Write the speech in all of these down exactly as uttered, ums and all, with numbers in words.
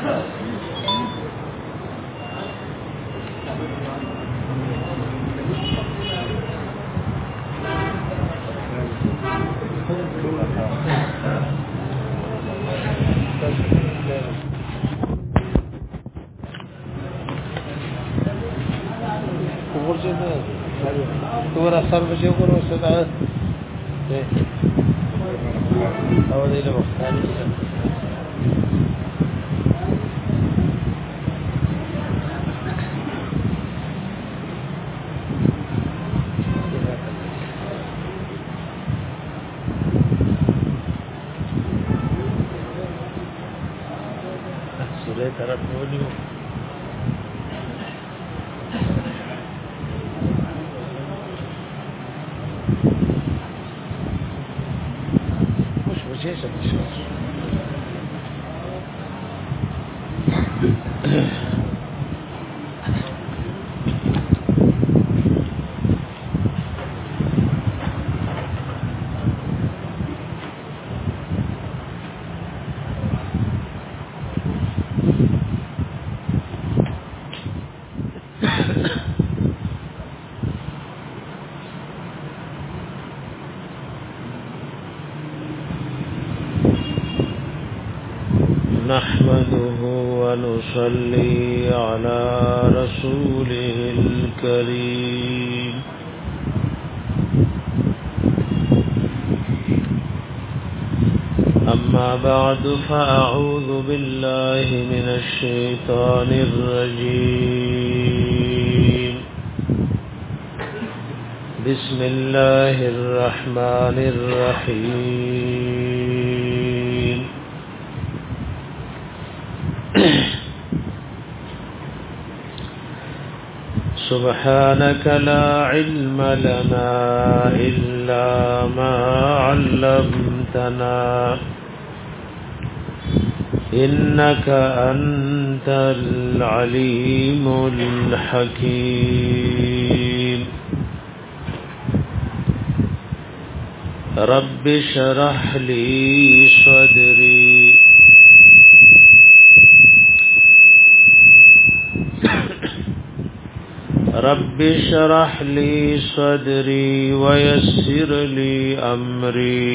تو را سر بچو کرو صدا ده او دې له وختانه سورې طرف ونیو Jason shows. نحمده ونصلي على رسوله الكريم أما بعد فأعوذ بالله من الشيطان الرجيم بسم الله الرحمن الرحيم سبحانك لا علم لنا إلا ما علمتنا إنك أنت العليم الحكيم رب اشرح لي صدري رب اشرح لي صدري ويسر لي أمري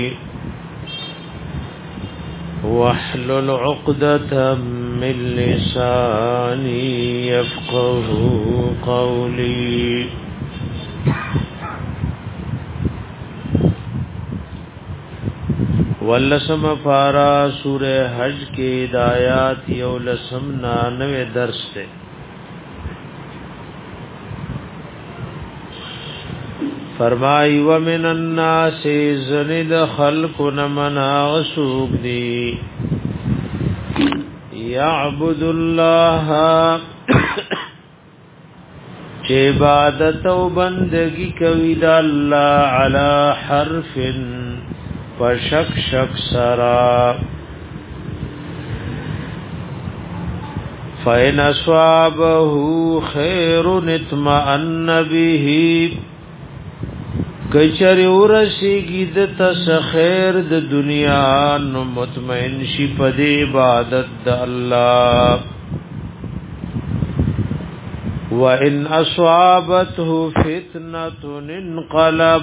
واحلل عقدة من لساني يفقه قولي ولسم فارا سورہ حج کے دایات یو لسم نانوے درس تے فرمائی ومن الناس زند خلق نمنا غسوب دی یعبد اللہ چه عبادت و بندگی کوي د الله علی حرف پشک شک سرا فإن أصابه خير اطمأن به کچری ورسیگی د تس خیر د دنیا نو مطمئن شي په عبادت د الله وان اصابته فتنه انقلب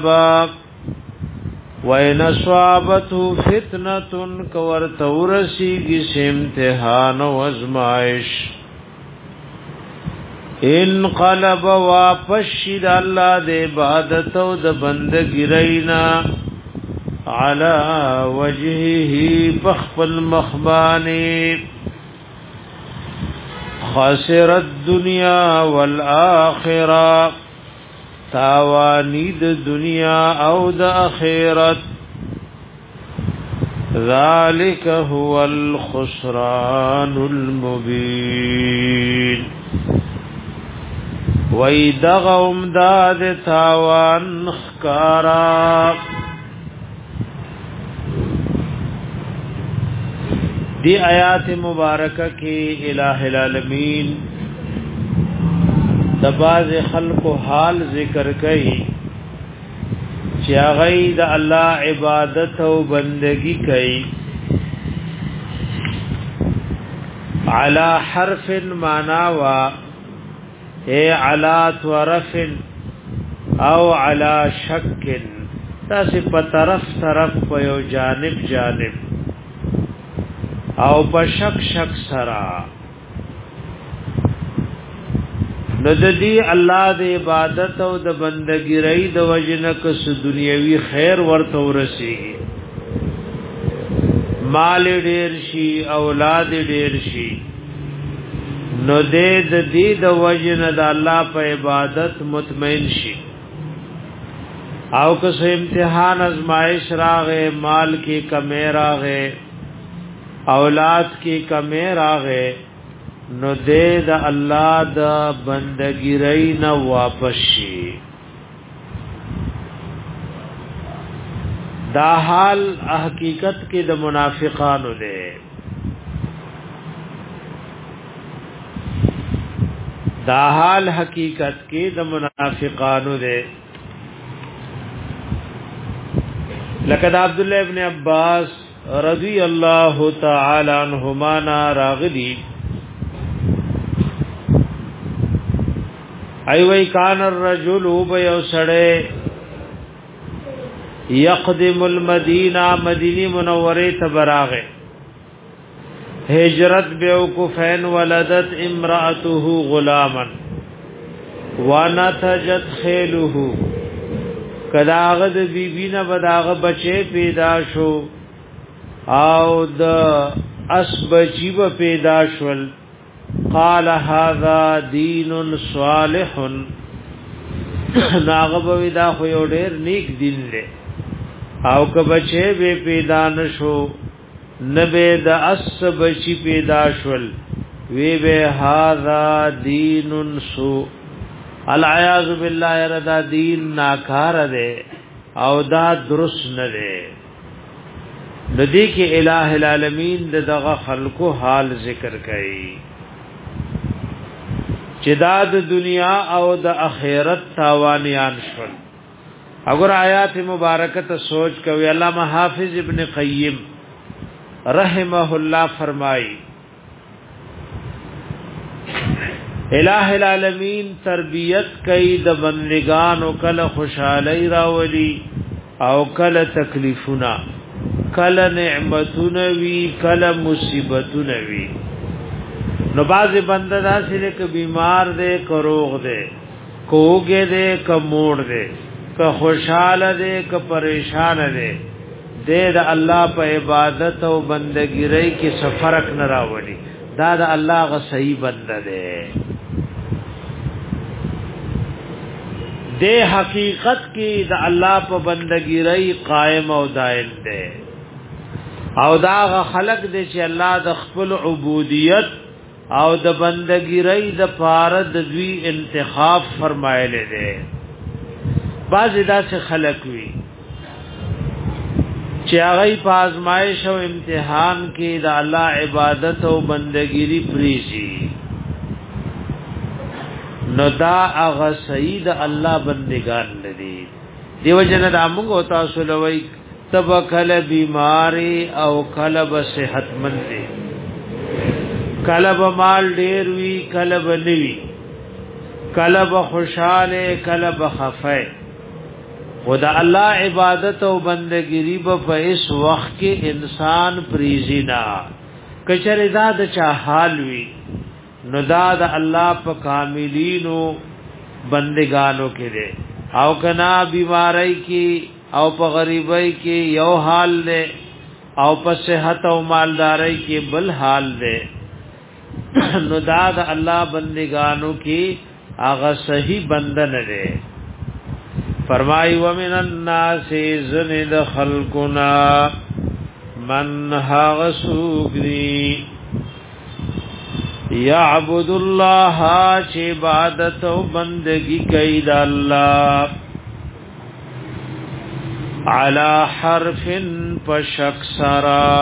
وان اصابته فتنه کور تورسیگی امتحان او ازمائش انقلب واپس شد الله د عبادت او د بندګی رینا علی وجهه فخفل مخبانی خاسر الدنيا والآخرة تاوانی د دنیا او د آخرت ذلك هو الخسران المبين وَإِذَا دغم داد تاوان خکارا دی آیات مبارکہ کی الہ العالمین دباز خلق و حال ذکر کئی چاگئی دا اللہ عبادت و بندگی کئی علا حرف معنا وا اے علا طرف او علا شک تاسو په طرف طرف په یو جانب جانب او په شک شک سرا نو د دې الله د عبادت او د بندګۍ رې د وجنه کس دنیوي خیر ورته ورسیږي مال ډیر شي اولاد ډیر شي نو دې د دې د وجنه د الله په عبادت مطمئن شي او که سو امتحان ازمائش راغه مال کی کمی راغه اولاد کی کمی راغه نو دې د الله د بندګۍ رې نه واپس شي دا حال حقیقت کې د منافقانو دی دا حال حقیقت کې د منافقانو دی لقد عبد الله ابن عباس رضی الله تعالی عنہما راغلی ایوی کان الرجل وبیو سړی یقدم المدینہ مدینی منوره تبراغه هجرت بیوقفین ولدت امرأته غلاما ونتجت خیله کداغه د بیبینا بداغه بچه پیدا شو او د اسبجیب پیدا شول قال هذا دین صالح ناغه ودا خو یو ډیر نیک دین دی او که بچه به پیدا نشو نبه د اسبجی پیدا شول وی به هذا دین سو العیاذ بالله ردا دین ناکار ده او دا درست نه ده ندی کې الہ العالمین دغه خلقو حال ذکر کړي چې دا د دنیا او د آخرت تاوانیان شول اگر آیات مبارکه ته سوچ کوي علامہ حافظ ابن قیم رحمه الله فرمایي الہ العالمین تربیت کئی د بندگان او کله خوشحالی راولی او کله تکلیفونه کله نعمتونه وی کله مصیبتونه وی نو باز بنده داسې ک بیمار دے ک روغ دے کوګه دے ک موړ دے ک خوشحاله دے ک پریشان دے دے د الله په عبادت او بندګی رہی کې سفرک نه راولی دا د الله غ صحیح بنده دے دے حقیقت کی د الله په بندګی رہی قائم او دائم دے او دا غ خلق دے چې الله د خپل عبودیت او د بندګی رہی د پاره د دوی انتخاب فرمایله دے باز دا سے خلق وی چې هغه په آزمائش او امتحان کې د الله عبادت او بندګی پریزي نو دا هغه سید الله بندگان لري دیو جن د موږ او تاسو لوي تبکل بیماری او کلب صحت مند دي کلب مال ډیر وی کلب نوی کلب خوشاله کلب خفه خدا الله عبادت او بندګی په اس وخت کې انسان پریزینا کچره زاد چا حال وی نو دا د الله په کاملینو بندگانو کې دي او کنا بیماری کې او په غریبۍ کې یو حال دی او په صحت او مالدارۍ کې بل حال دی نو دا د الله بندگانو کې هغه صحیح بندن دی فرمای ومن الناس زند خلقنا من هاغ سوگری یعبد اللہ چه عبادت و بندگی کئی دا اللہ علی حرف پشک سرا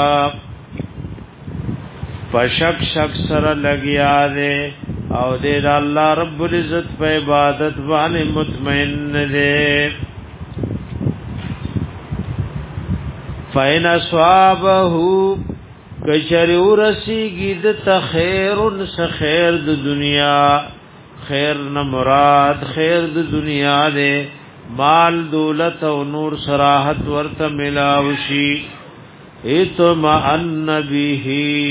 پشک شک سرا لگیا دے او دے دا اللہ رب العزت پہ عبادت وانے مطمئن دے فَإِنْ أَصْوَابَهُ کچری ورسیږي د تخیرن سخیر د دنیا خیر نه مراد خیر د دنیا ده مال دولت او نور صراحت ورته ملاوشي اطمئن به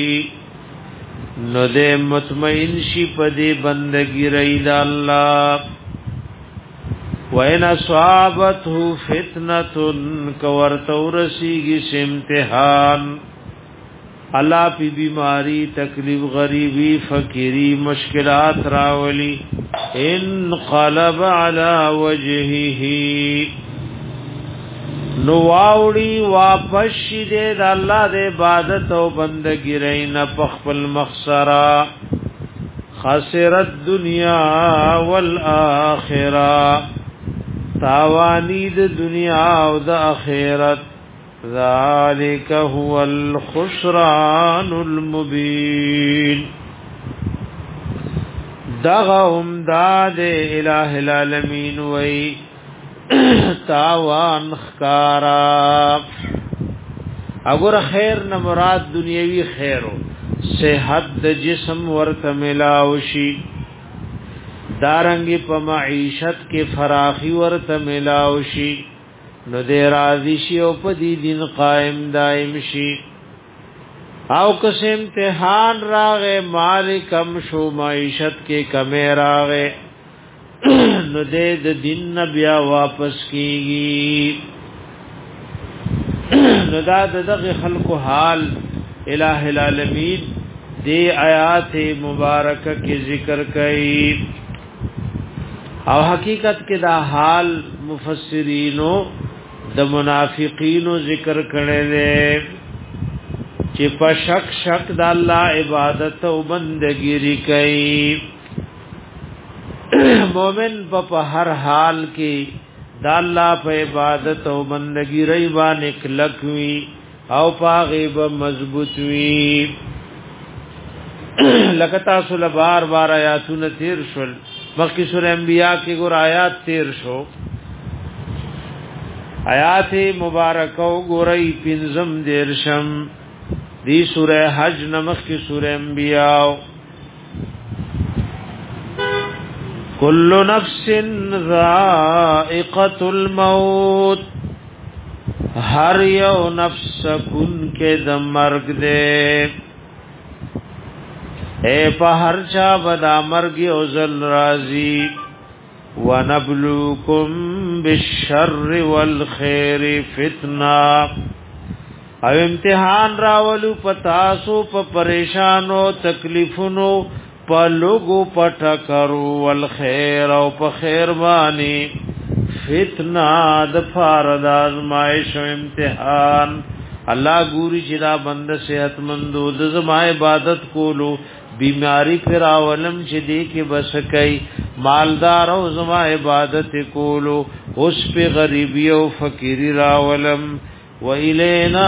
نو دې مطمئن شي په دې بندګی رید الله وَإِنْ أَصَابَتْهُ فِتْنَةٌ كَوَرْتَوْرَسِيگِ سِمْتِحان اللہ پی بیماری تکلیف غریبی فقیری مشکلات راولی انقلب على وجهه نواوڑی واپس شیدے دا اللہ دے عبادت و بندگی رین پخپل مخسرا خسر الدنیا والآخرہ تاوانی دا دنیا و دا آخرت ذالک هو الخسران المبین دغم داد الہ العالمین وی تاوان خکارا اگر خیر نہ مراد دنیاوی خیرو صحت د جسم ورت ملاوشی دارنگی پا معیشت کے فراخی ورت ملاوشی نو دے راضی شی او پا دی دین قائم دائم شی او کس امتحان راغے مال کم شو معیشت کے کمی راغے نو دے د دین بیا واپس کیگی نو دا دغه خلق حال الہ العالمین دی آیات مبارکہ کی ذکر کئی او حقیقت کې دا حال مفسرینو د منافقینو ذکر کړي دي چې په شک شک د الله عبادت او بندګی کوي مومن په هر حال کې د الله په عبادت او بندګی ری باندې کلک وي او پاغه به مضبوط وي لکه تاسو له بار بار آیاتونه تیر شول مخکې سورہ انبیاء کې ګور آیات تیر شو آیات مبارکه ګورې پنځم دیرشم دی سورہ حج نمخ کی سورہ انبیاء کل نفس ذائقۃ الموت ہر یو نفس کن کے د مرگ دے اے په هر چا بدا مرگ او زل رازی ونبلوکم بالشر والخير فتنہ او امتحان راولو پتاسو په پریشانو تکلیفونو په لوګو پټکرو والخير او په خیر باندې فتنہ د فارد آزمائش و امتحان اللہ گوری چرا بند صحت مندو د زما عبادت کولو بیماری پر اولم چې دی کې بس کوي مالدار او زما عبادت کولو اوس په غریبی او فقیری راولم و الینا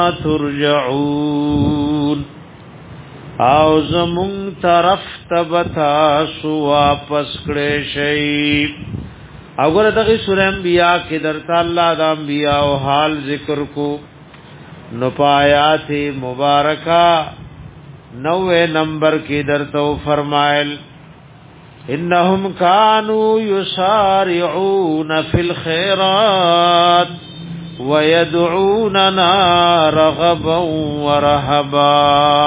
ترجعون او زمون طرف تبتا سو واپس کړي شي اگر دغه سورہ انبیاء کې درته الله د انبیاء او حال ذکر کو نو پایات مبارکہ نوے نمبر کی درتو فرمائل انہم کانوا یسارعون فی الخیرات ویدعوننا رغبا ورہبا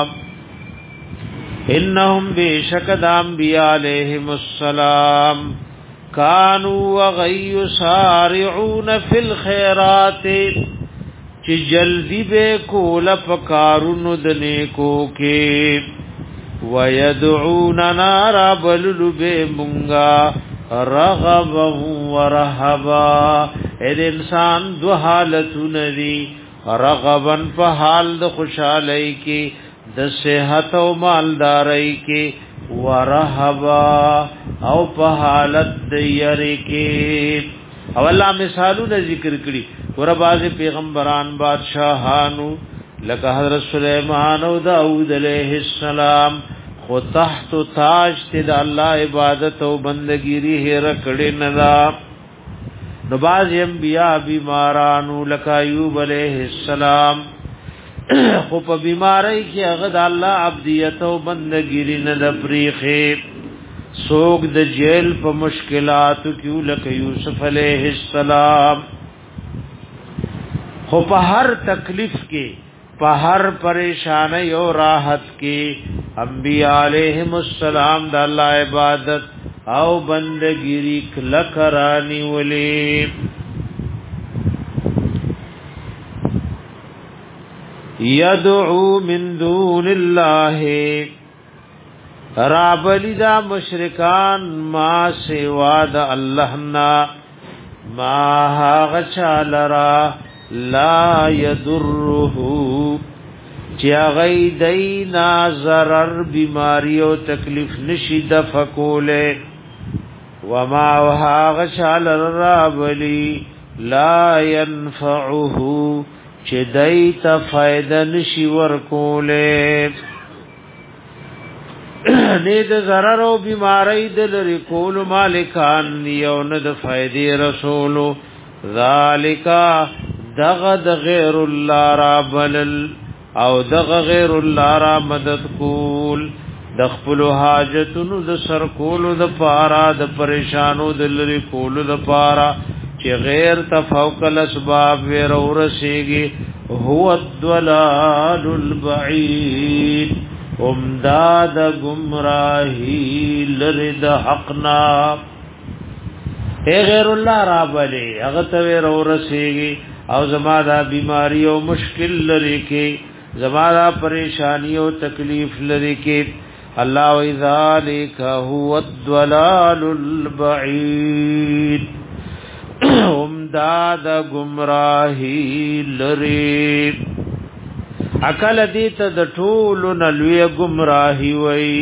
انہم بیشک انبیاء علیہم السلام کانوا وغی یسارعون فی الخیرات چی جلدی بے کول پکارونو دنیکو کے ویدعوننا رابللو بے منگا رغبا ورہبا اید انسان دو حالتو ندی رغبا پا حال دا خوشحالی کی دا صحت و مالداری کی ورہبا او پا حالت دیاری کی او اللہ مثالو نا ذکر کری ورباز پیغمبران بادشاہانو لکه حضرت سلیمان او داود علیہ السلام خو تحت تاج تد اللہ عبادت او بندگیری ہے رکڑی ندا نباز انبیاء بیمارانو لکه ایوب علیہ السلام خو په بیماری کې هغه د الله عبدیت او بندګی نه د پریخه سوق د جیل په مشکلاتو کې لکه یوسف علیہ السلام خو په هر تکلیف کې په هر پریشانی او راحت کې انبیاء علیہم السلام د الله عبادت او بندګی کله کرانی ولې یدعو من دون الله رابلی دا مشرکان ما سوا دا اللہ نا ما غچالرا لا یدرہو چیا غیدینا ضرر بیماری و تکلیف نشی دفکولے وما غچالرا رابلی لا ینفعہو چی دیتا فائدہ نشی ورکولے نید ضرر و بیماری دل رکول مالکان یو ند فائدی رسولو ذالکا دغد غیر اللہ را بلل او دغ غیر اللہ را مدد کول دخپلو حاجتنو د سرکولو د پارا د پریشانو دل رکولو د پارا چی غیر تفوق الاسباب ویر ورسیگی هو الدلال البعید امداد گمراہی لرد حقنا اے غیر اللہ رابلی اغتوی رو رسیگی او زمادہ بیماری و مشکل لرکی زمادہ پریشانی و تکلیف لرکی اللہ و ذالک هو الدلال البعید امداد گمراہی لرک عقل دیتا د ټولو نلوی گمراهی وی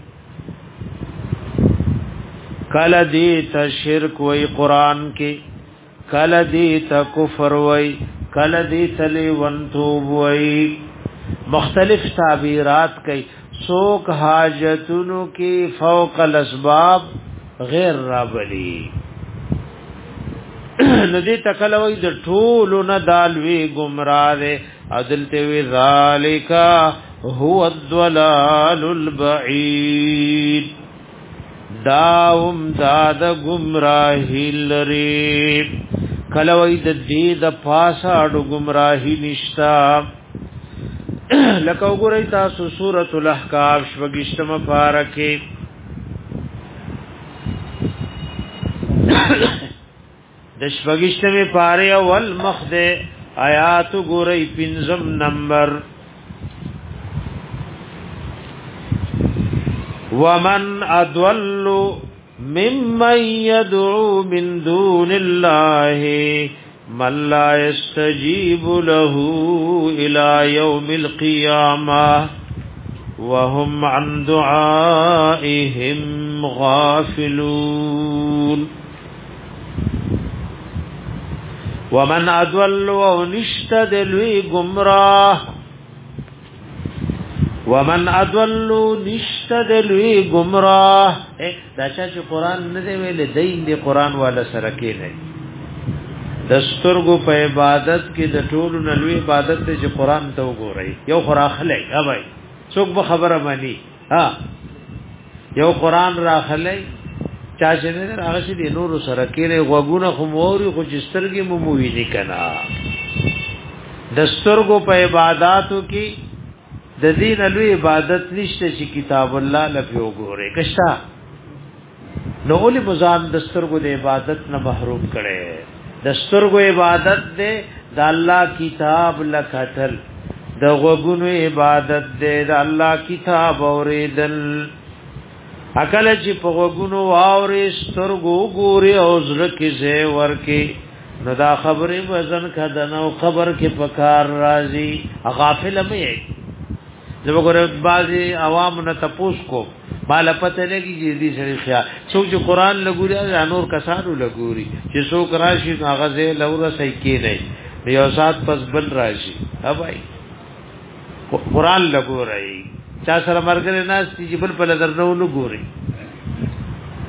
کل دیتا شرک وی قرآن کی کل دیتا کفر وی کل دیتا لیونتوب وی مختلف تعبیرات کئی سوک حاجتونو کی فوق الاسباب غیر رابلی ندی تکلوی د ټولو نه دالوی گمراه ده عدلته وی ذالکا هو الضلال البعید داوم داد گمراهی لری کلوی د دې د پاساړو گمراهی نشتا لکه وګورئ تاسو سورۃ الاحقاف شپږشتمه پارکه د شپږشتمه پاره اول مخد آیات ګورئ پنځم نمبر ومن اضل ممن يدعو من دون الله من لا يستجيب له الى يوم القيامه وهم عن دعائهم غافلون ومن اضل ونشتدلوی گمراه ومن اضل نشتدلوی گمراه دا چې قران نه دی ویل دین دی قران والا سره کې نه دستورګو په عبادت کې د ټولو نلوی عبادت ته چې قران ته وګورئ یو خراخله ها بھائی څوک به خبره مانی ها یو قران راخله چا چې نه هغه چې د نور سره کېره غوګونه خو موري خو جسترګي مو مووي دي کنا دستورګو په عبادتو کې د دین لوی عبادت نشته چې کتاب الله لپاره وګوره کښتا نو ولې مزان دستورګو د عبادت نه محروم کړي دستورګو عبادت دې د الله کتاب لکتل د غوګونو عبادت دې د الله کتاب اوریدل اکل چې په غوګونو واورې سترګو ګوري او زړه کې زه ورکی نو دا خبرې وزن کدنو خبر کې پکار راځي غافل مې زه وګوره بعضي عوام نه تپوس کو مال پته لګي چې دې سره خیال څوک چې قران لګوري انور کسانو لګوري چې څوک راشي هغه زه لوره صحیح کې نه یو سات پس بل راشي ها بھائی قران لګوري چا سره مرګره ناس چې بل په نظر نه ګوري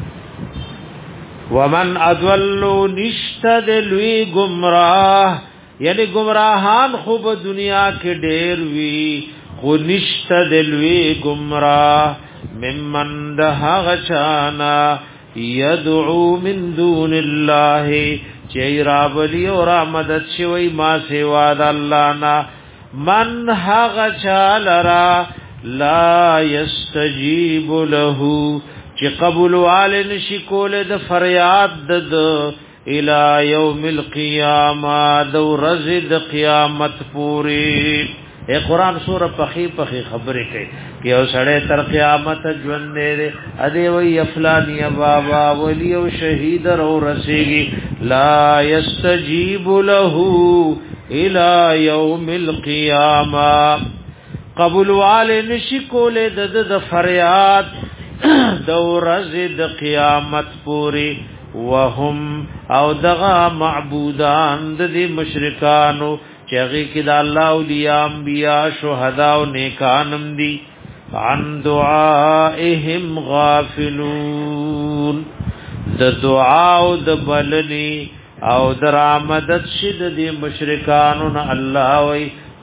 ومن اضل نشتدلوی گمراه یعنی گمراهان خوب دنیا کې ډېر وی خو نشت دلوی گمراه ممن ده غچانا یدعو من دون الله چی رابلی اور مدد شوی ما سوا د الله نا من هغ چالرا لا یستجیب له چی قبول والن شکول د فریاد د الى یوم القیامه دو رزد قیامت پوری اے قرآن سورہ پخی پخی خبرې کوي کہ او سړی تر قیامت ژوند دې ادي وی افلانی بابا ولی او شهید رو رسیږي لا یستجیب له الى یوم القیامه قبول وال نشکول د د فریاد دورز د قیامت پوری وهم او دغه معبودان د مشرکانو چغی کی دا اللہ اولیاء انبیاء شہداء و نیکانم دی عن دعائهم غافلون دا دعا و دا بلنی او در آمدت شد دی مشرکانون اللہ وی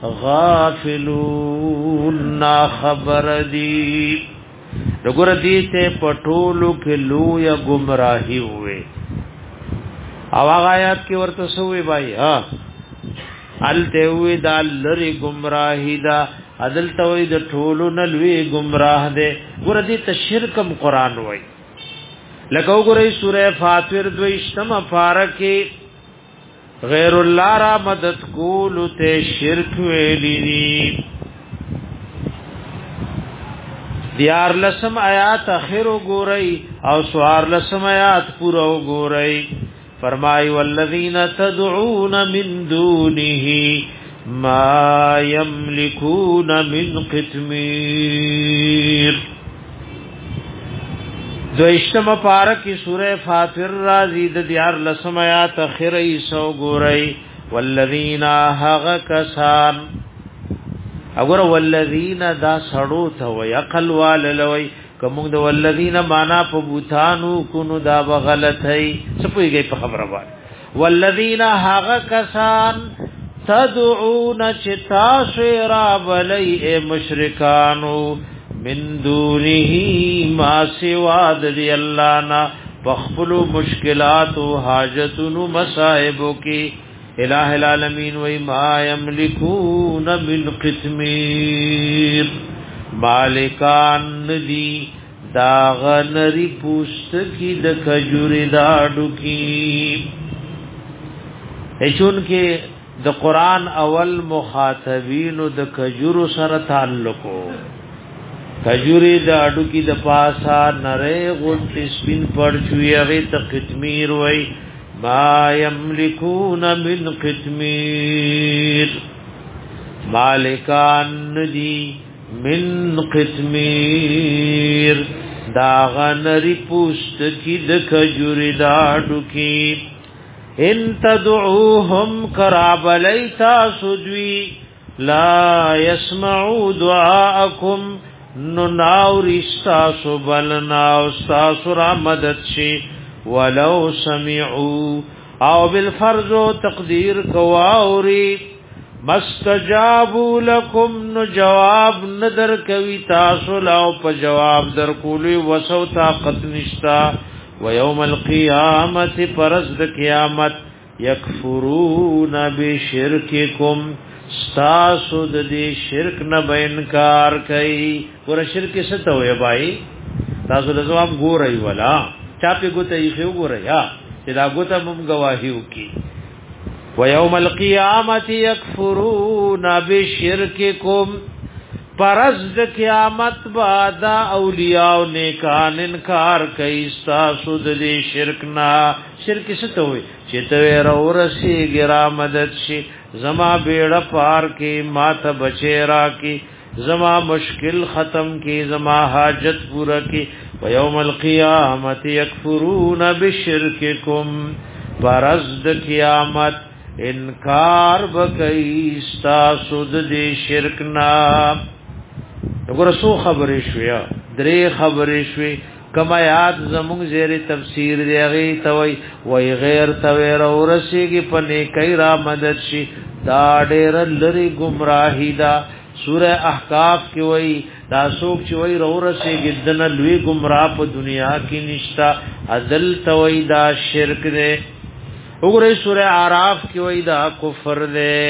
غافلون نا خبر دی نگر دیتے پٹولو کے لو یا گمراہی ہوئے او آغا آیات کی ورتسوئی بھائی ہاں الته وی دا لری گمراهی دا عدل توي د ټولو نلوي گمراه ده ګور دي ته شرکم قران وای لکه وګورئ سوره فاطر دویشتم فارکه غیر الله را مدد کول ته شرک ویلی دیار لسم آیات اخر وګورئ او سوار لسم آیات پورا وګورئ فرمای والذین تدعون من دونه ما یملکون من قطمیر دویشتم پارکی سورہ فاطر رازی د دیار لسم آیات اخر ایسو گورئی والذین حق کسان اگر والذین دا سڑو تا وی اقل واللوی کوم د والذین معنا په بوتانو کونو دا بغلط ہے سپوی گئی په خبره وای والذین حق کسان تدعون چتا شرا بلی اے مشرکانو من دونه ما سوا دی الله نا بخلو مشکلات و حاجتن مصائب کی الہ العالمین و ما یملکون من قطمیر مالکان ندی داغنری پوست کی د کجوری داډو کی ایچون کې د قران اول مخاطبین د کجورو سره تعلقو کجوری داډو کی د پاسا نره غوت سپین پړ چوي هغه ته قطمیر وای ما یملکون من قطمیر مالکان ندی من قطمیر داغنری پوست کی د کجوری داډو کی ان تدعوهم قراب لیتا سدوی لا يسمعوا دعاءكم نناور استاسو بلنا استاسو را مدد شي ولو سمعوا او بالفرض تقدیر کواوري مستجابوا لكم نو جواب ندر کوي تاسو لاو په جواب در کولی وسو طاقت نشتا ويوم القيامه پرز د قیامت یکفرون بشرککم استاسو د دې شرک نه به انکار کوي ور شرک څه ته وي بھائی تاسو د جواب ګورئ ولا چا په ګوته یې خو ګورئ یا چې دا ګوته مم گواهیو کی ويوم القيامه يكفرون بشرككم پرز د قیامت بعد اولیاء او نیکان انکار کوي تاسو د دې شرک نه شرک څه ته وي چې ته ورسی ګرا مدد شي زما بیڑا پار کی ما ته بچی را کی زما مشکل ختم کی زما حاجت پورا کی ويوم القيامه يكفرون بشرككم پرز د قیامت انکار بکئی استاسو د دې شرک نا وګوره سو خبرې شویا درې خبرې شوي کما یاد زمون زیر تفسیر دی غی توي وای غیر توي ورسیږي پنه کای را مدد شي دا ډېر لري گمراهی دا سوره احقاف کې وای دا سوک چې وای ورسیږي دن لوی گمراه په دنیا کې نشتا عدل توي دا شرک دی وګورئ سوره اعراف کې وای دا کفر دی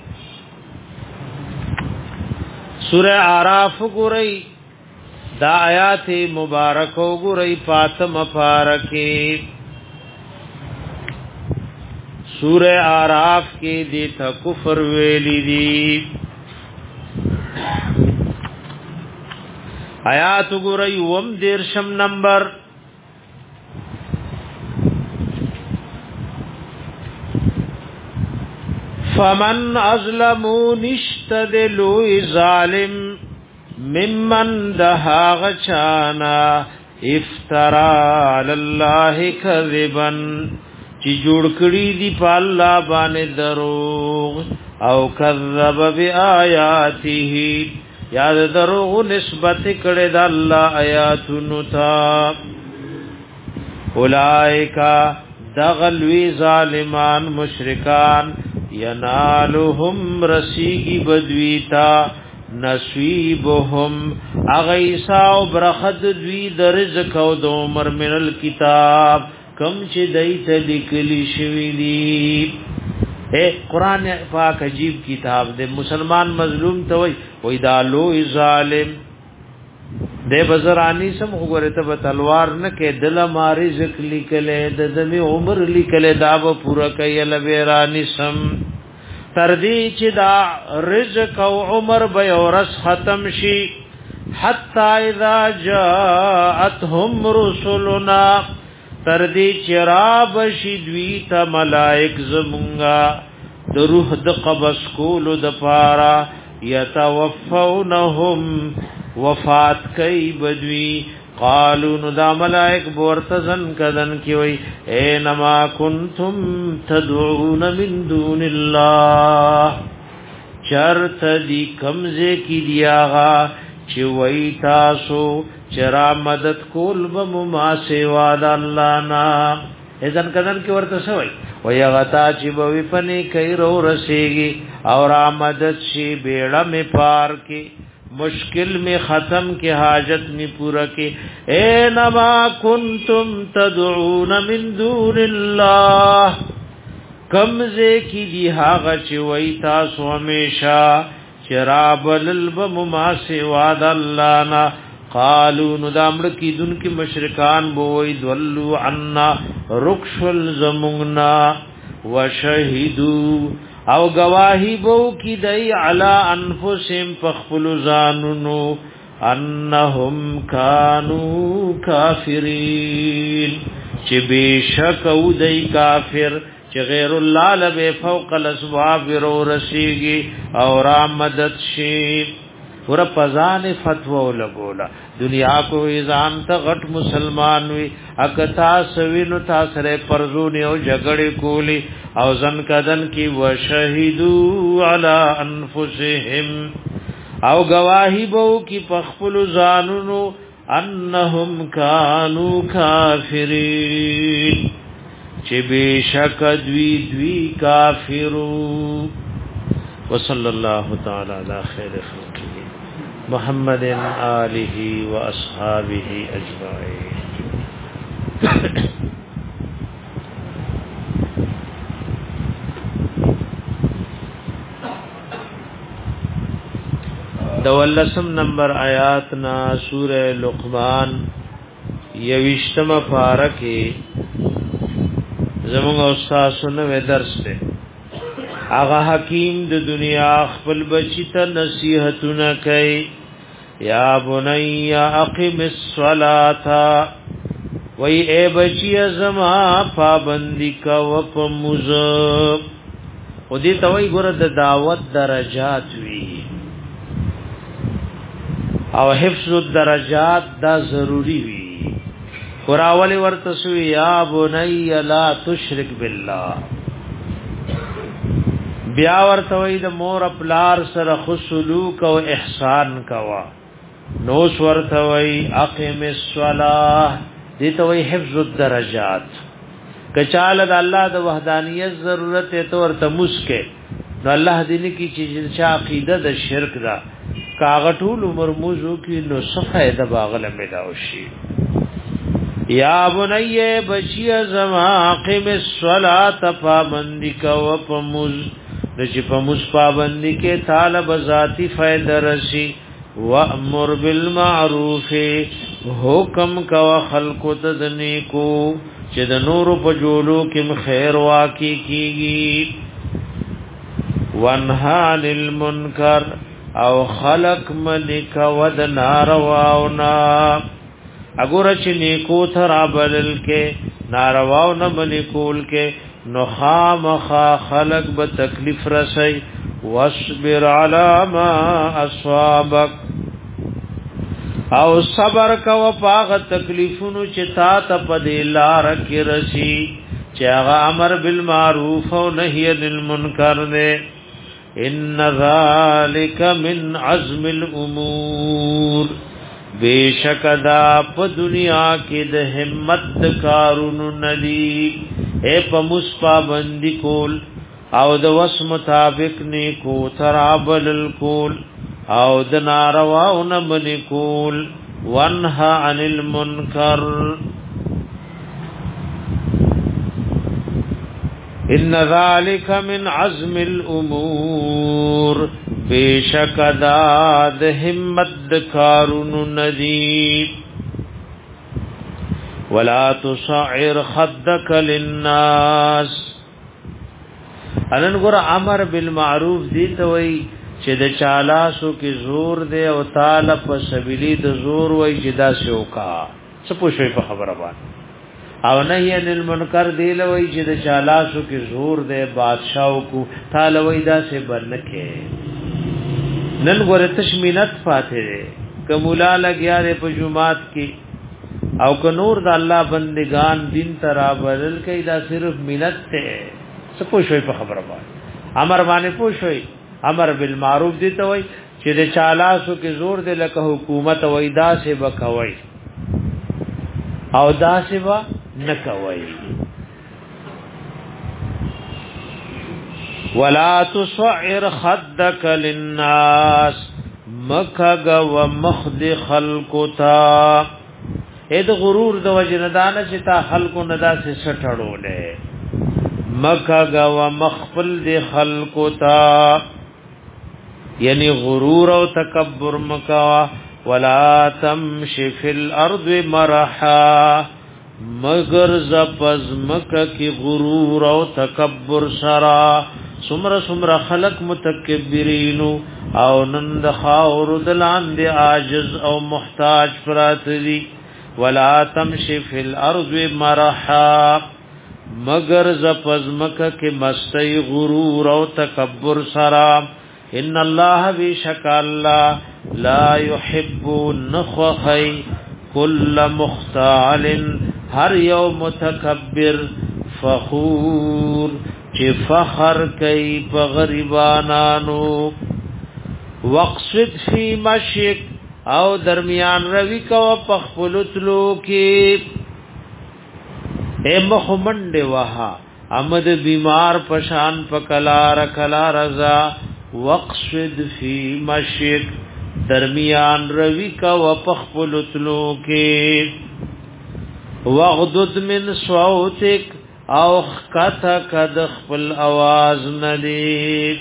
سوره اعراف وګورئ دا آیات مبارک وګورئ فاطمه پارکه سوره اعراف کې دې ته کفر ویلي دي آیات وګورئ وم دیرشم نمبر فمن ازلمو نشتدلو ظالم ممن دهاغ چانا افترا علی الله کذبا چی جوړ کړي دی په الله باندې دروغ او کذب بیااته یاد دروغ نسبت کړي د الله آیاتونو ته اولائکا دغلوی ظالمان مشرکان ینالهم رسیگی بدویتا نصیبهم اغیسا و برخد دوی در رزق و د عمر من الكتاب کم چې دیت لکلی شوی دی اے قرآن پاک عجیب کتاب دے مسلمان مظلوم توي وای دا لوی ظالم دے بزرانی سم وګوره ته تلوار نه کې دل ماری رزق لیکلې د دمي عمر لیکلې دا به پورا کوي لبیرانی سم تردی چې دا رزق او عمر به ورس ختم شي حتا اذا جاءتهم رسلنا تردی چراب شدوی تا ملائک زمونگا د روح د قبض کولو د پارا یتوفونهم وفات کئی بدوی قالو نو دا ملائک بورتزن کدن کی وی اینما کنتم تدعون من دون اللہ چرت دی کمزے کی دیاغا چی وی تاسو چرا مدد کول بم ما سوا د الله نا اذن کدن کی ورته سوی وی غتا چی بوی پنی کای رو رسیږي اور مدد شي بیڑا می پار کی مشکل میں ختم کے حاجت میں پورا کے اینما کنتم تدعون من دون اللہ کمزے کی دی هاغه چی وی تاسو همیشا چراب للبم ما سوا د الله نا قالوا ندامر کی دن کی مشرکان بوئی دولو عنا رکشل زمغنا وشهدوا او گواہی بو کی دای علی انفسهم فخفل زانونو انهم کانوا کافرین چې بشک او دای کافر چې غیر الله لبه فوق الاسباب ورو رسیږي او را مدد شي ور پزان فتوا لګولا دنیا کو ایزان ته غټ مسلمان وی اکتا سوینو تا سره پرزونه او جګړه کولی او زن کدن کی وشهدو علی انفسهم او گواہی بو کی پخپل زانونو انهم کانوا کافرین چې بشک دوی دوی کافرو وصلی الله تعالی علی خیر خلقه محمد آلہ و اصحابہ اجمعین دولسم نمبر آیاتنا سورہ لقمان یوشتم پارکی زمونږ استاد سنوي درس ته اغا حکیم د دنیا خپل بچی ته نصیحتونه کوي یا بنی اقم الصلاة وای اے بچی زما پابندی کا وپمز او دې ته وای ګره د دعوت درجات وی او حفظ الدرجات دا ضروری وی قراولی ورتسو یا بنی لا تشرک بالله بیا ورته وای د مور خپلار سره خو سلوک او احسان کوا نو سورتوي اقم الصلاه دې ته وی حفظ الدرجات کچاله د الله د وحدانیت ضرورت ته ورته مسکه نو الله دې کی چې عقیده د شرک دا کاغټول مرموزو کی نو صفه د باغله ملاو شي یا بنی بچی زما اقم الصلاه پابندی کو پمز نشي پمز پابندی کې طالب ذاتی فائدہ رسی وامر بالمعروف حکم کو خلق تدنی کو چې د نور په جوړو کې خیر واقع کیږي وانها عن المنکر او خلق ملک ود نارواونا اگر چې نیکو تر بلل کې نارواو نه ملکول کې نو خامخا خلق به تکلیف رسي واصبر علی ما اصابک او صبر کو پاغ تکلیفونو چې تا ته په لار کې رسی چې هغه امر بالمعروف او نهی عن المنکر نه ان ذالک من عزم الامور بیشک دا په دنیا کې د همت کارونو ندی اے په مصپا بندی کول او د وس مطابق نیکو ترابل الکول او د ناروا او نمن کول وانها عن المنکر ان ذالک من عزم الامور بیشک دا د همت کارونو ندی ولا تصعر خدك للناس انن ګور امر بالمعروف دی ته وای چې د چالاسو کې زور دی او تعالی په سبیلی د زور وای چې دا شوکا څه پوښي په خبره باندې او نهی عن المنکر دی لوي چې د چالاسو کې زور دی بادشاہو کو تعالی وای دا سه برنکه نن ګور تشمینت فاتحه کمولا لګیا ر په جمعات کې او ک نور د الله بندگان دین ترا بدل کې دا صرف ملت ته څه پوښوي په خبره باندې امر باندې پوښوي امر بالمعروف دي ته وای چې د چالاسو کې زور دی لکه حکومت وای دا سه بکوي او دا سه با نکوي ولا تصعر خدك للناس مکغ ومخد خلقتا اې د غرور د وجندان چې تا خلقو ندا سے سټړولې مکغ ومخفل د خلقتا یعنی غرور او تکبر مکوا ولا تمشي في الارض مرحا مگر زپز مکه کی غرور او تکبر سرا سمر سمر خلق متکبرینو او نند خاور دلان دی عاجز او محتاج فراتلی ولا تمشي في الارض مرحا مگر زپز مکه کی مستی غرور او تکبر سرا ان الله بشک الله لا يحب نخخي كل مختال هر یو متکبر فخور چې فخر کوي په غریبانانو وقصد فی مشک او درمیان روی کو په خپلتلو کې اے مخمنډ وها امد بیمار پشان پکلار کلا رضا وقصد فی مشک درمیان روی کو په خپلتلو کې وغدد من صوتک او خطا کد خپل आवाज ندی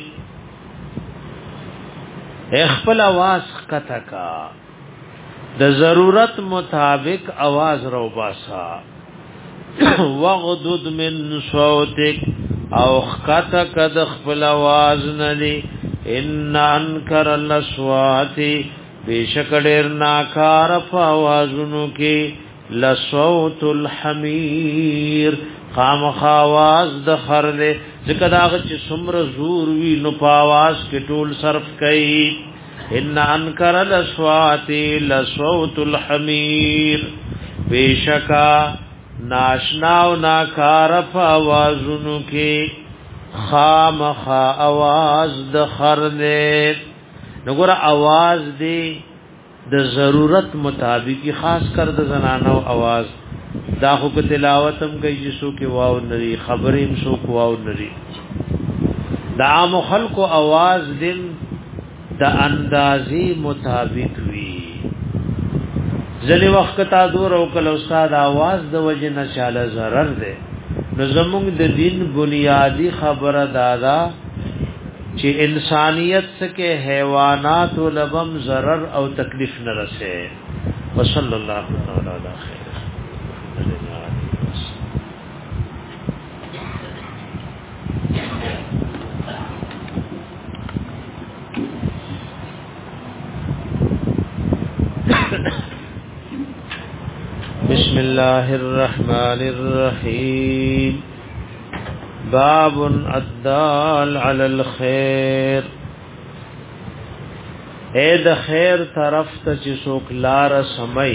خپل आवाज خطا کا د ضرورت مطابق आवाज رو باسا وغدد من صوتک او خطا کد خپل आवाज ندی ان انکر الاصوات بیشک ډیر ناکار په आवाजونو کې لصوت الحمیر خامخ आवाज د خرله ځکه داغه چې څومره زور وی نو په आवाज کې ټول صرف کوي ان انکر الاصوات لصوت الحمیر بیشکا ناشنا او ناکار په आवाजونو کې خامخا आवाज د خرله نګور आवाज دی د ضرورت مطابق خاص کر د زنانو आवाज دا خو په تلاوت هم کوي چې سو کې واو نری خبرې هم سو کو واو نری دا عام خلقو आवाज دین د اندازې مطابق وی ځلې وخت تا دور او کله استاد आवाज د وجه نه چاله zarar ده نو زموږ د دین بنیادی خبره دادا چې انسانیت سکه حیوانات او لبم zarar او تکلیف نه رسه وصلی الله تعالی علی خیر بسم الله الرحمن الرحيم باب الدال على الخير اے د خیر طرف ته چې څوک لار سمای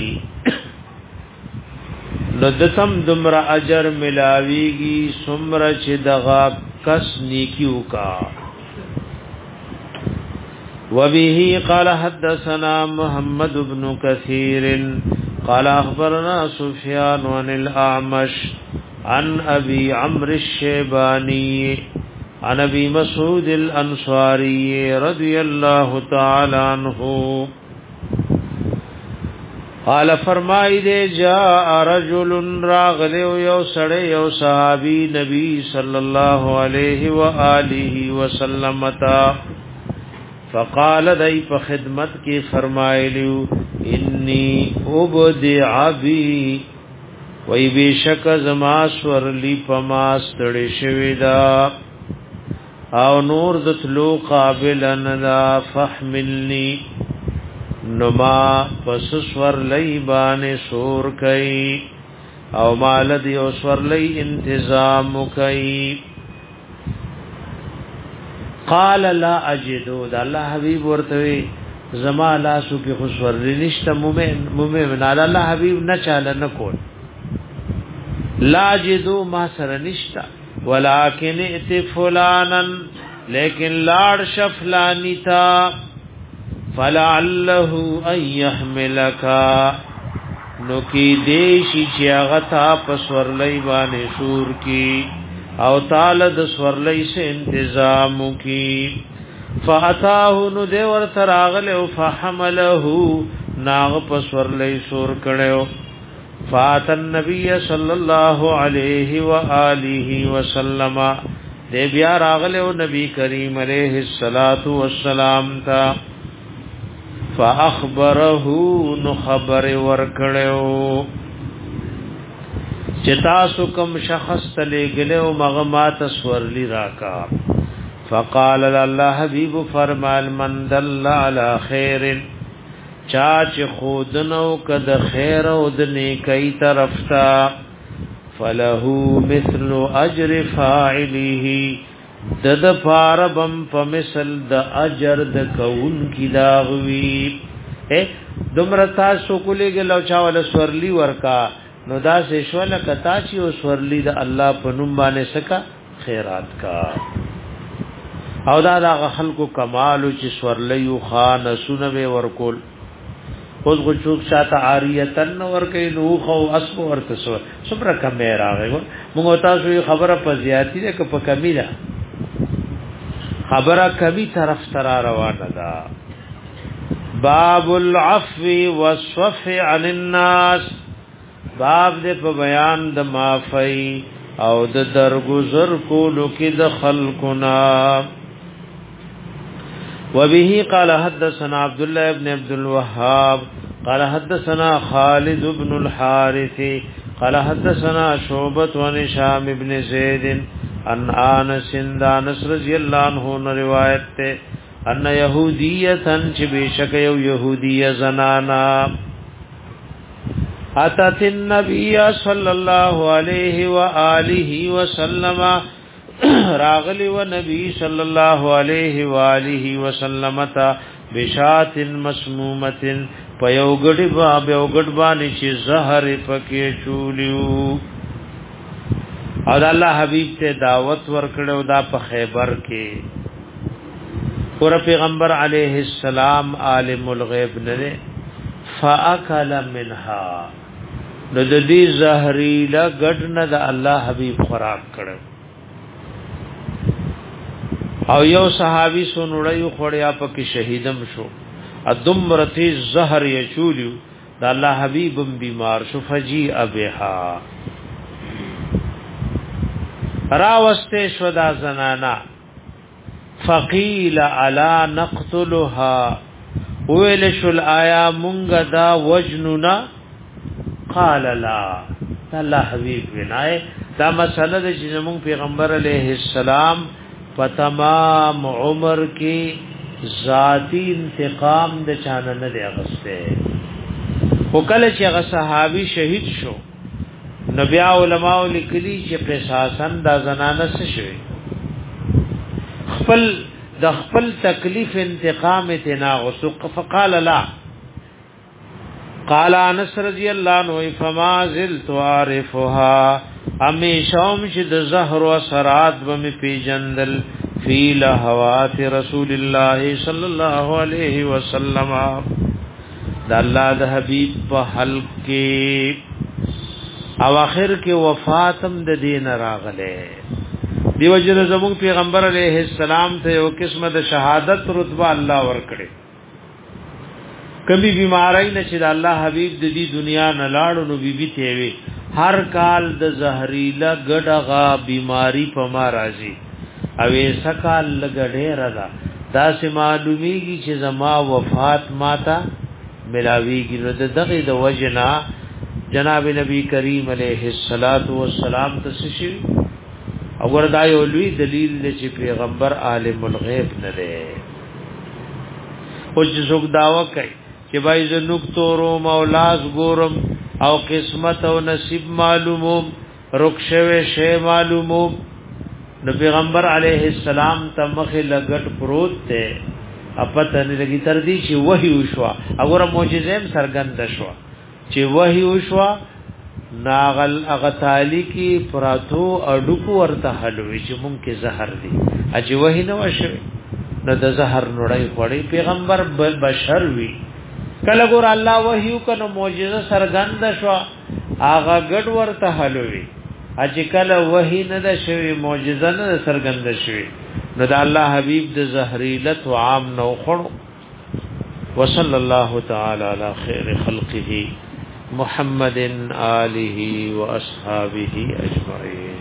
نو دتم دمر اجر ملاویږي سمره چې دغه کس نیکیو کا وبه قال حدثنا محمد بن كثير قال اخبرنا سفيان عن الاعمش عن ابي عمرو الشيباني عن ابي مسعود الانصاري رضي الله تعالى عنه قال فرمای دے جاء رجل راغل یو سړی یو صحابي نبی صلی الله علیه و آله وسلم تا فقال دای په خدمت کې فرمایلیو انی عبدع بی وی بیشک زما سورلی پما ستړي شوی دا او نور دتلو قابل ندا فحملنی نما پس سور لئی بانه سور کئی او مال دی او سور لئی انتظام کئی قال لا اجدو دا الله حبیب ورته زما لاسو کې خسور نشته مومن مومن الله حبیب نه چاله نه کول لا اجدو ما سره نشته ولکن ات فلانا لیکن لاړ شفلانی تا فلعله ان يحملك نو کی دیشی چې هغه تا پسور لای باندې سور کی او تعالی د سورلای سے انتظام کی فاتاه نو دی ور تراغله او فحمله ناغ پسورلای سور کړو فات النبي صلی الله علیه و آله وسلم دی بیا راغله او نبی کریم علیہ الصلات والسلام تا فاخبره نو خبر ور کړو چتاسو کم شخص تلے گلے و مغمات سورلی راکا فقال الله حبیب فرمال من دل علی خیر چاچ خودنو کد خیر او د نیکی طرف تا فله مثل اجر فاعله دد فاربم فمثل د اجر د کون کی داغوی اے دمرتا سو کولے گلو چاول سورلی ورکا نو دا سه شول کتا چې او سورلی د الله په نوم باندې سکا خیرات کا او دا د خلکو کمال چې سورلی خان سنوي ورکول اوس غو چوک شاته عاریتن ورکې نو خو اسب ورته سو صبر کم راغی موږ تاسو خبره په زیاتی ده که په کمی ده خبره کمی طرف تر روانه ده باب العفو والصفح عن الناس باب دې په بیان د معافی او د درگذر کولو کې د خلقنا وبه قال حدثنا عبد الله ابن عبد الوهاب قال حدثنا خالد بن الحارث قال حدثنا شعبة عن هشام بن زيد عن انس انس رضی الله عنه روایت ته ان يهوديه چې بشک یو يهوديه زنانا اتت النبي صلى الله عليه واله وسلم راغلی و نبی صلی الله علیه و آله وسلم تا بشات مسمومه پیوګړی با پیوګړ باندې چې زهر پکې چولیو او الله حبیب ته دعوت ورکړو دا په خیبر کې اور پیغمبر علیه السلام عالم الغیب نه فاکل منها نو د دې زهريلا غډنه د الله حبيب خوراک کړ او یو صحابي سنوړیو خړیا پکې شهیدم شو ادمرتی زهر یچولیو د الله حبيبم بیمار شو فجی ابها راوسته شو دا زنانا فقیل علا نقتلها ویل شل آیا مونږ دا وجننا قال لا الله حبیب ونای دا مسله د چې مونږ پیغمبر علیه السلام په تمام عمر کې ذاتی انتقام د چانه نه دی اغسته وکله چې هغه صحابي شهید شو نبي علماء لیکلي چې قصاصن دا زنانه څه شوی خپل د خپل تکلیف انتقام تنا وسق فقال لا قال انس رضی الله عنه فما زلت عارفها امیشوم چې د زهر و سرات بم پی جندل فی لهوات رسول الله صلی الله علیه وسلم د الله د حبیب په حلق کې او اخر کې وفاتم د دین راغله دیو جن زمون پیغمبر علیہ السلام ته یو قسمه د شهادت رتبه الله ورکړي کبي بیماری نه چې د الله حبيب د دې دنیا نه لاړو نو بیبي ته وي هر کال د زهريلا ګډغا بیماری په ما راځي او یې سکال لګډه رضا دا سه معلومیږي چې زما وفات ماتا ملاویږي نو د دغه د وجنا جناب نبی کریم علیہ الصلات والسلام تسشي او وردا یو لوی دلیل دی چې پیغمبر عالم الغیب نه دی او چې څوک داوا کوي چې بای ز نکتورو مولاز ګورم او قسمت او نصیب معلوموم رخصوي شی معلوموم نو پیغمبر علیہ السلام تمخ لګټ پروت ته اپته نه لګی تر دې چې وحی وشوا وګوره معجزې سرګند شوا چې وحی وشوا ناغل اغه تعالی کی پراتو اډوکو ورته حلوي چې مونږ کې زهر دي اجي وحی نو شوي نو د زهر نړۍ وړي پیغمبر بشر وی کله ګور الله وحی کنو معجزه سرګند شو اغه ګډ ورته حلوي اجي کله وحی نه ده شوي معجزه نه سرګند شوي نو د الله حبيب د زهريلت عام نو خړو وصلی الله تعالی علی خیر خلقه محمد آله و اصحابه اجمعین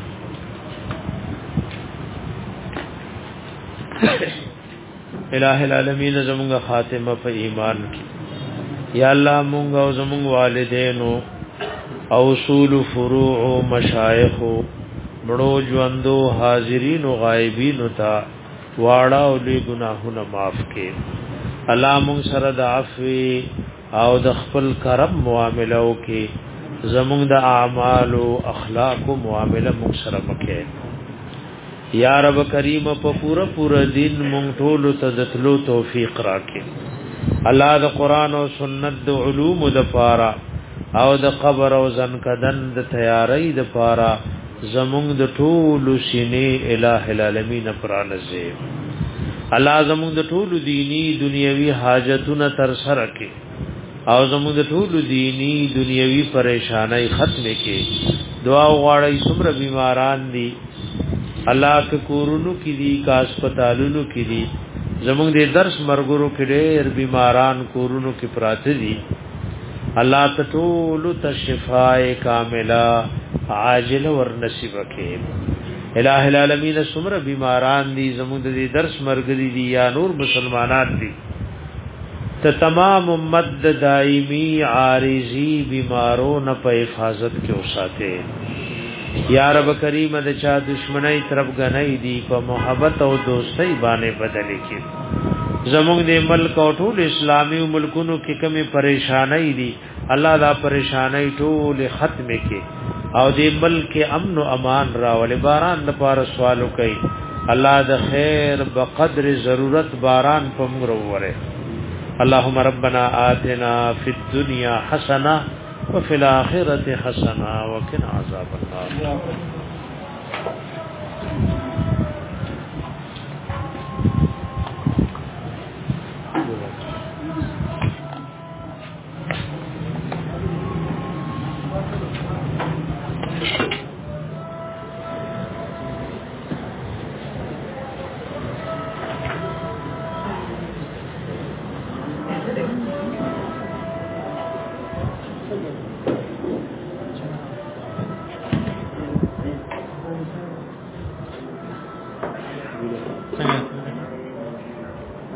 الہ العالمین زمونږ خاتمه په ایمان کی یا الله مونږ او زمونږ والدینو او اصول فروع مشایخ مړو ژوندو حاضرین او غایبین تا واړه او لوی ګناهونه معاف کړي الله مونږ سره د عفو او د خپل کرم معاملو کې زمونږ د اعمال او اخلاق او معامله مونږ سره وکړي یا رب کریم په پورا پورا دین مونږ ټول ته دتلو توفیق راکړي الله د قران او سنت د علوم د پاره او د قبر او زنکدن د تیاری د پاره زمونږ د ټول سینې الٰه العالمین پرانځي الله زمونږ د ټول دینی دنیوي حاجتونه تر سره کړي او زموږ د ټول دینی دنیوي پریشانای ختم کړي دعا غواړی څومره بیماران دي الله که کورونو کې دي کا هسپتالونو کې دي زموږ د درس مرګورو کې ډېر بیماران کورونو کې پراته دي الله ته ټول ته شفای کامله عاجل ور نصیب کړي الٰه العالمین څومره بیماران دي زموږ د درس مرګري دي یا نور مسلمانان دي ته تمام امت دائمی عارضی بیماروں په حفاظت کې اوساته یا رب کریم د چا دشمنی طرف غنۍ دی په محبت او دوستۍ باندې بدل کړي زموږ د ملک او ټول اسلامي ملکونو کې کمی پریشانای دي الله دا پریشانای ټول ختم کړي او د ملک امن او امان راولې باران د پاره سوالو کوي الله د خیر بقدر ضرورت باران په موږ وره اللهم ربنا آتنا في الدنيا حسنة وفي الآخرة حسنة وقنا عذاب النار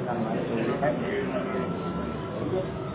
السلام علیکم